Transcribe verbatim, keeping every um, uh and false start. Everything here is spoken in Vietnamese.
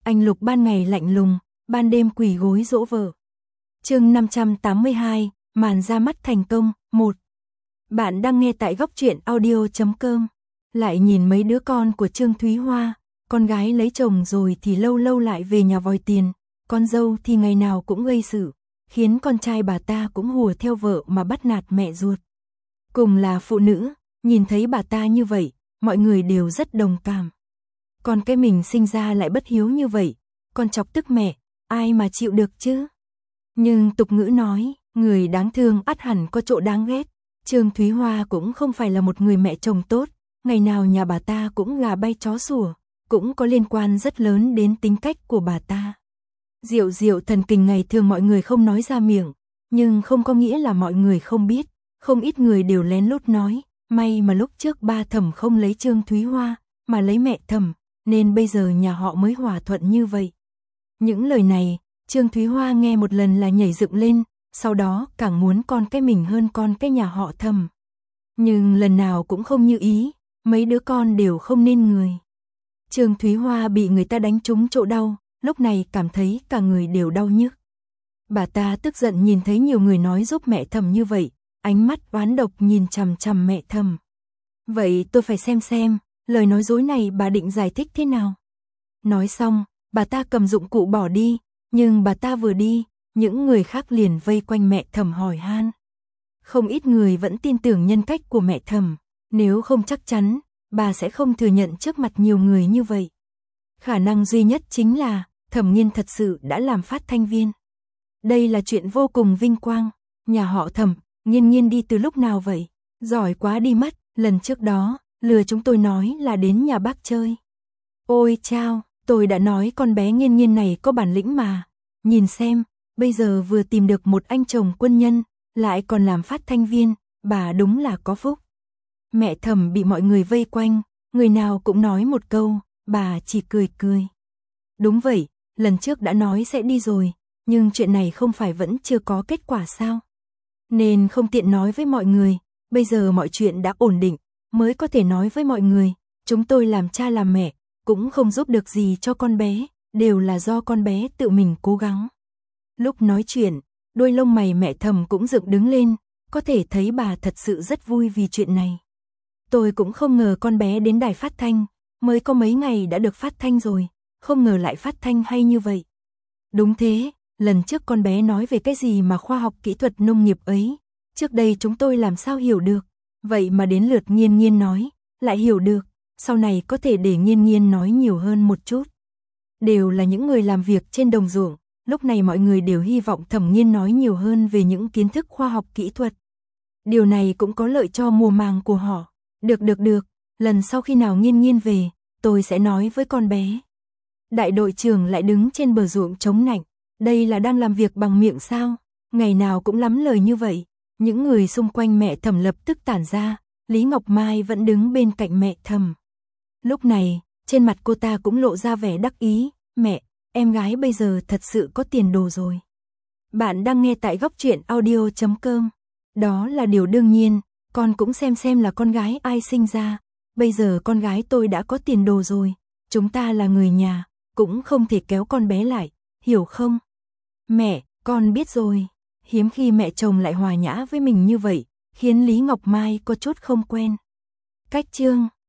anh Lục ban ngày lạnh lùng, ban đêm quỳ gối dỗ vợ. Chương năm trăm tám mươi hai, màn ra mắt thành công, một. Bạn đang nghe tại góc truyện audio chấm com. Lại nhìn mấy đứa con của Trương Thúy Hoa, con gái lấy chồng rồi thì lâu lâu lại về nhà vòi tiền, con dâu thì ngày nào cũng gây sự, khiến con trai bà ta cũng hùa theo vợ mà bắt nạt mẹ ruột. Cùng là phụ nữ, nhìn thấy bà ta như vậy, mọi người đều rất đồng cảm. Còn cái mình sinh ra lại bất hiếu như vậy, con chọc tức mẹ, ai mà chịu được chứ? Nhưng tục ngữ nói, người đáng thương ắt hẳn có chỗ đáng ghét. Trương Thúy Hoa cũng không phải là một người mẹ chồng tốt, ngày nào nhà bà ta cũng gà bay chó sủa, cũng có liên quan rất lớn đến tính cách của bà ta. Diệu diệu thần kinh ngày thường mọi người không nói ra miệng, nhưng không có nghĩa là mọi người không biết, không ít người đều lén lút nói, may mà lúc trước ba Thẩm không lấy Trương Thúy Hoa, mà lấy mẹ Thẩm, nên bây giờ nhà họ mới hòa thuận như vậy. Những lời này, Trương Thúy Hoa nghe một lần là nhảy dựng lên, sau đó càng muốn con cái mình hơn con cái nhà họ Thẩm. Nhưng lần nào cũng không như ý, mấy đứa con đều không nên người. Trương Thúy Hoa bị người ta đánh trúng chỗ đau, lúc này cảm thấy cả người đều đau nhức. Bà ta tức giận nhìn thấy nhiều người nói giúp mẹ Thẩm như vậy, ánh mắt oán độc nhìn chằm chằm mẹ Thẩm. Vậy tôi phải xem xem, lời nói dối này bà định giải thích thế nào? Nói xong, bà ta cầm dụng cụ bỏ đi, nhưng bà ta vừa đi, những người khác liền vây quanh mẹ Thẩm hỏi han. Không ít người vẫn tin tưởng nhân cách của mẹ Thẩm, nếu không chắc chắn, bà sẽ không thừa nhận trước mặt nhiều người như vậy. Khả năng duy nhất chính là, Thẩm Nghiên thật sự đã làm phát thanh viên. Đây là chuyện vô cùng vinh quang, nhà họ Thẩm, Nghiên Nghiên đi từ lúc nào vậy? Giỏi quá đi mất, lần trước đó, lừa chúng tôi nói là đến nhà bác chơi. Ôi chao, tôi đã nói con bé Nghiên Nghiên này có bản lĩnh mà, nhìn xem, bây giờ vừa tìm được một anh chồng quân nhân, lại còn làm phát thanh viên, bà đúng là có phúc. Mẹ Thẩm bị mọi người vây quanh, người nào cũng nói một câu, bà chỉ cười cười. Đúng vậy, lần trước đã nói sẽ đi rồi, nhưng chuyện này không phải vẫn chưa có kết quả sao? Nên không tiện nói với mọi người, bây giờ mọi chuyện đã ổn định, mới có thể nói với mọi người, chúng tôi làm cha làm mẹ, cũng không giúp được gì cho con bé, đều là do con bé tự mình cố gắng. Lúc nói chuyện, đôi lông mày mẹ Thẩm cũng dựng đứng lên, có thể thấy bà thật sự rất vui vì chuyện này. Tôi cũng không ngờ con bé đến đài phát thanh, mới có mấy ngày đã được phát thanh rồi, không ngờ lại phát thanh hay như vậy. Đúng thế, lần trước con bé nói về cái gì mà khoa học kỹ thuật nông nghiệp ấy, trước đây chúng tôi làm sao hiểu được, vậy mà đến lượt Nghiên Nghiên nói, lại hiểu được, sau này có thể để Nghiên Nghiên nói nhiều hơn một chút. Đều là những người làm việc trên đồng ruộng, lúc này mọi người đều hy vọng Thẩm Nghiên nói nhiều hơn về những kiến thức khoa học kỹ thuật. Điều này cũng có lợi cho mùa màng của họ. Được được được, lần sau khi nào Nghiên Nghiên về, tôi sẽ nói với con bé. Đại đội trưởng lại đứng trên bờ ruộng chống nạnh, đây là đang làm việc bằng miệng sao, ngày nào cũng lắm lời như vậy. Những người xung quanh mẹ Thẩm lập tức tản ra, Lý Ngọc Mai vẫn đứng bên cạnh mẹ Thẩm. Lúc này, trên mặt cô ta cũng lộ ra vẻ đắc ý, mẹ, em gái bây giờ thật sự có tiền đồ rồi. Bạn đang nghe tại góc truyện audio chấm com. Đó là điều đương nhiên, con cũng xem xem là con gái ai sinh ra. Bây giờ con gái tôi đã có tiền đồ rồi, chúng ta là người nhà, cũng không thể kéo con bé lại, hiểu không? Mẹ, con biết rồi. Hiếm khi mẹ chồng lại hòa nhã với mình như vậy, khiến Lý Ngọc Mai có chút không quen. Cách chương